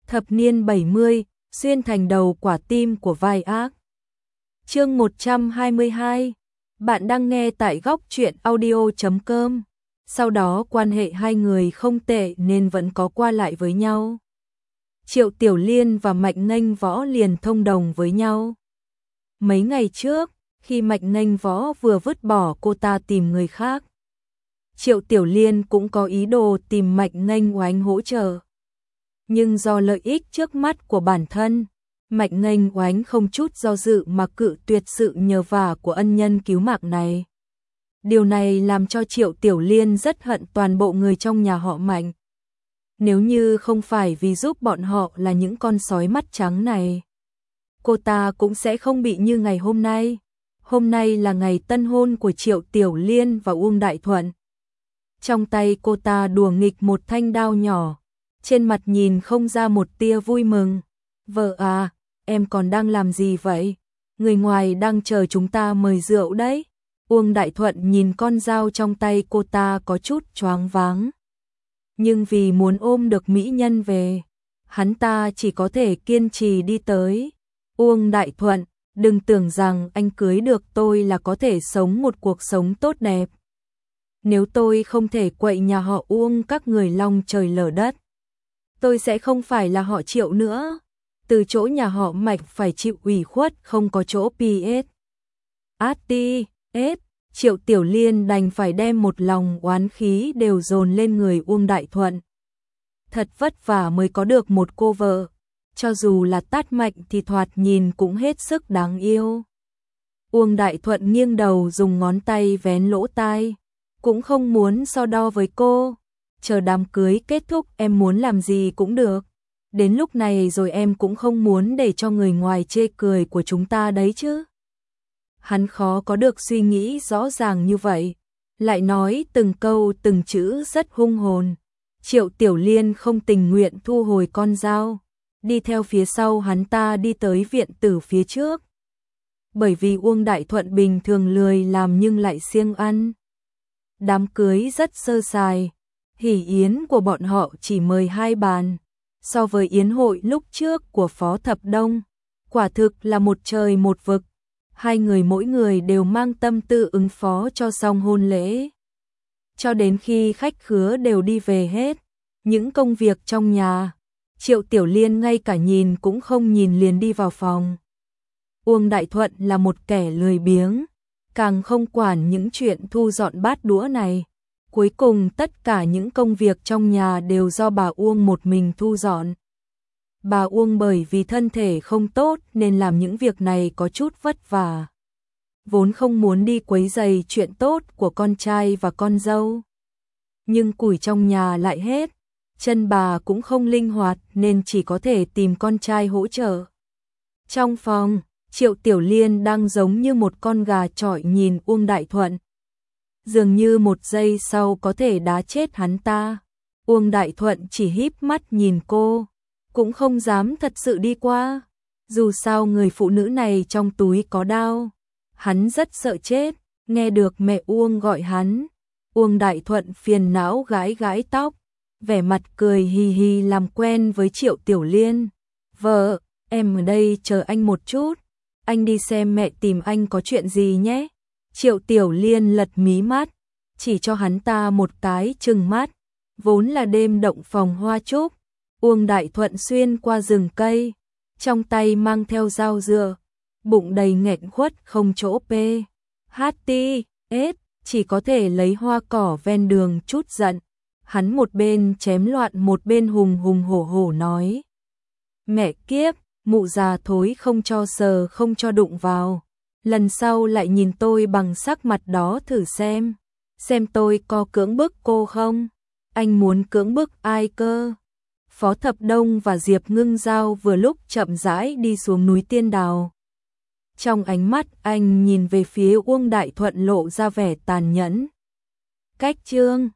Thập niên 70, xuyên thành đầu quả tim của vai ác. Chương 122. Bạn đang nghe tại góc truyện audio.com. Sau đó quan hệ hai người không tệ nên vẫn có qua lại với nhau. Triệu Tiểu Liên và Mạnh Nghênh Võ liền thông đồng với nhau. Mấy ngày trước, khi Mạnh Nghênh Võ vừa vứt bỏ cô ta tìm người khác, Triệu Tiểu Liên cũng có ý đồ tìm Mạnh Nghênh Oánh hỗ trợ. Nhưng do lợi ích trước mắt của bản thân, Mạnh Nghênh Oánh không chút do dự mà cự tuyệt sự nhờ vả của ân nhân cứu mạng này. Điều này làm cho Triệu Tiểu Liên rất hận toàn bộ người trong nhà họ Mạnh. Nếu như không phải vì giúp bọn họ là những con sói mắt trắng này, cô ta cũng sẽ không bị như ngày hôm nay. Hôm nay là ngày tân hôn của Triệu Tiểu Liên và Uông Đại Thuận. Trong tay cô ta đùa nghịch một thanh đao nhỏ, trên mặt nhìn không ra một tia vui mừng. Vợ à, em còn đang làm gì vậy? Người ngoài đang chờ chúng ta mời rượu đấy. Uông Đại Thuận nhìn con dao trong tay cô ta có chút choáng váng. Nhưng vì muốn ôm được mỹ nhân về, hắn ta chỉ có thể kiên trì đi tới. Uông Đại Thuận, đừng tưởng rằng anh cưới được tôi là có thể sống một cuộc sống tốt đẹp. Nếu tôi không thể quậy nhà họ Uông các người long trời lở đất, tôi sẽ không phải là họ Triệu nữa. Từ chỗ nhà họ Mạch phải chịu ủy khuất không có chỗ PS. Triệu Tiểu Liên đành phải đem một lòng oán khí đều dồn lên người Uông Đại Thuận. Thật vất vả mới có được một cô vợ, cho dù là tát mạnh thì thoạt nhìn cũng hết sức đáng yêu. Uông Đại Thuận nghiêng đầu dùng ngón tay vén lỗ tai, cũng không muốn so đo với cô. Chờ đám cưới kết thúc em muốn làm gì cũng được. Đến lúc này rồi em cũng không muốn để cho người ngoài chê cười của chúng ta đấy chứ. Hắn khó có được suy nghĩ rõ ràng như vậy, lại nói từng câu từng chữ rất hung hồn. Triệu Tiểu Liên không tình nguyện thu hồi con dao, đi theo phía sau hắn ta đi tới viện tử phía trước. Bởi vì Uông Đại Thuận bình thường lười làm nhưng lại siêng ăn. Đám cưới rất sơ sài, hỷ yến của bọn họ chỉ mời 2 bàn. So với yến hội lúc trước của Phó Thập Đông, quả thực là một trời một vực. Hai người mỗi người đều mang tâm tư ứng phó cho xong hôn lễ. Cho đến khi khách khứa đều đi về hết, những công việc trong nhà, Triệu Tiểu Liên ngay cả nhìn cũng không nhìn liền đi vào phòng. Uông Đại Thuận là một kẻ lười biếng, càng không quản những chuyện thu dọn bát đũa này. Cuối cùng tất cả những công việc trong nhà đều do bà Uông một mình thu dọn. Bà Uông bởi vì thân thể không tốt nên làm những việc này có chút vất vả. Vốn không muốn đi quấy rầy chuyện tốt của con trai và con dâu. Nhưng củi trong nhà lại hết, chân bà cũng không linh hoạt nên chỉ có thể tìm con trai hỗ trợ. Trong phòng, Triệu Tiểu Liên đang giống như một con gà chọi nhìn Uông Đại Thuận. Dường như một giây sau có thể đá chết hắn ta. Uông Đại Thuận chỉ híp mắt nhìn cô, cũng không dám thật sự đi qua. Dù sao người phụ nữ này trong túi có đao, hắn rất sợ chết. Nghe được mẹ Uông gọi hắn, Uông Đại Thuận phiền não gãi gãi tóc, vẻ mặt cười hì hì làm quen với Triệu Tiểu Liên. Vợ, em ở đây chờ anh một chút, anh đi xem mẹ tìm anh có chuyện gì nhé. Triệu Tiểu Liên lật mí mắt, chỉ cho hắn ta một cái trừng mắt. Vốn là đêm động phòng hoa trúc, Uông Đại Thuận xuyên qua rừng cây, trong tay mang theo dao dựa, bụng đầy nghẹn khuất không chỗ chỉ có thể lấy hoa cỏ ven đường chút giận. Hắn một bên chém loạn một bên hùng hùng hổ hổ nói: Mẹ kiếp, mụ già thối không cho sờ không cho đụng vào. Lần sau lại nhìn tôi bằng sắc mặt đó thử xem tôi có cưỡng bức cô không? Anh muốn cưỡng bức ai cơ? Phó Thập Đông và Diệp Ngưng Giao vừa lúc chậm rãi đi xuống núi Tiên Đào. Trong ánh mắt anh nhìn về phía Uông Đại Thuận lộ ra vẻ tàn nhẫn. Cách chương